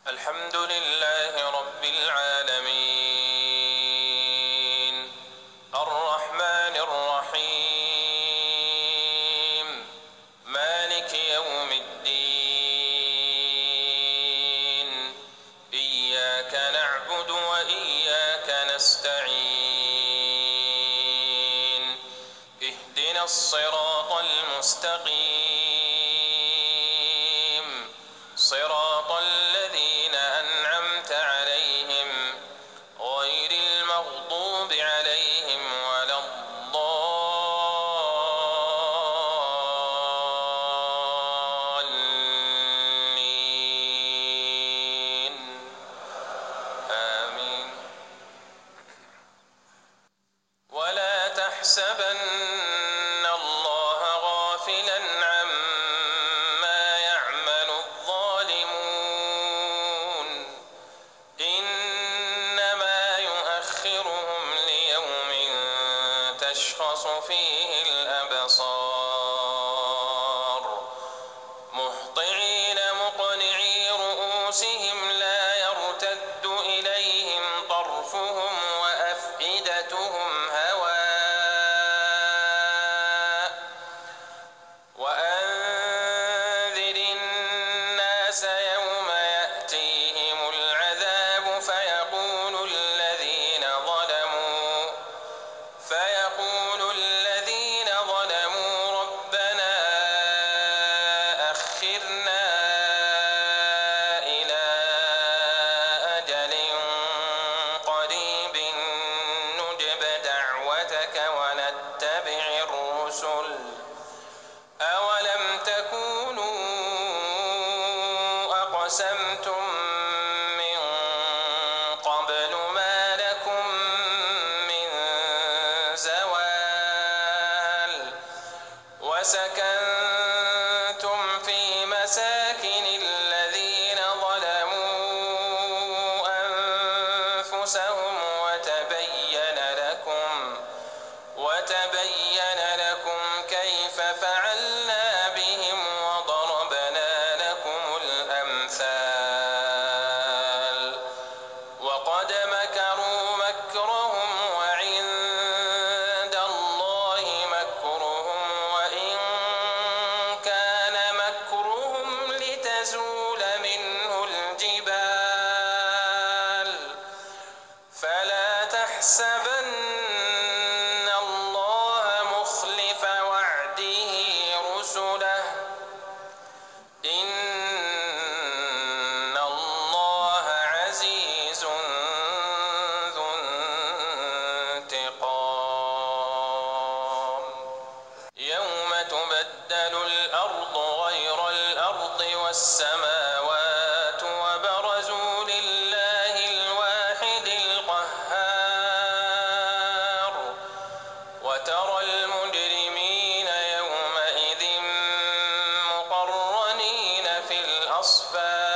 الحمد لله رب العالمين الرحمن الرحيم مالك يوم الدين إياك نعبد وإياك نستعين اهدنا الصراط المستقيم صراط الذين أنعمت عليهم غير المغضوب عليهم ولا الضالين آمين. ولا تحسبن الله غافلا عما يعمل الظالمون إنما يؤخرهم ليوم تشخص فيه الأبصار مهطعين مقنعي رؤوسهم لا يرتد إليهم طرفهم وأفئدتهم هواء وأنذر الناس يوم يأتيهم العذاب فيقول الذين ظلموا ربنا أخرنا إلى أجل قريب نجب دعوتك ونتبع الرسل أولم تكونوا أقسمتم من قبل ما لكم من زوال وسكنتم في مساكن الذين ظلموا أنفسهم وتبين لكم كيف فعلنا بهم وضربنا لكم الأمثال وقد مكروا مكرهم وعند الله مكرهم وإن كان مكرهم لتزول منه الجبال فلا تحسبن الله مخلف وعده رسله إن الله عزيز ذو انتقام يوم تبدل الأرض غير الأرض والسماوات وبرزوا لله الواحد القهار وترى المجرمين يومئذ مقرنين في الأصفاد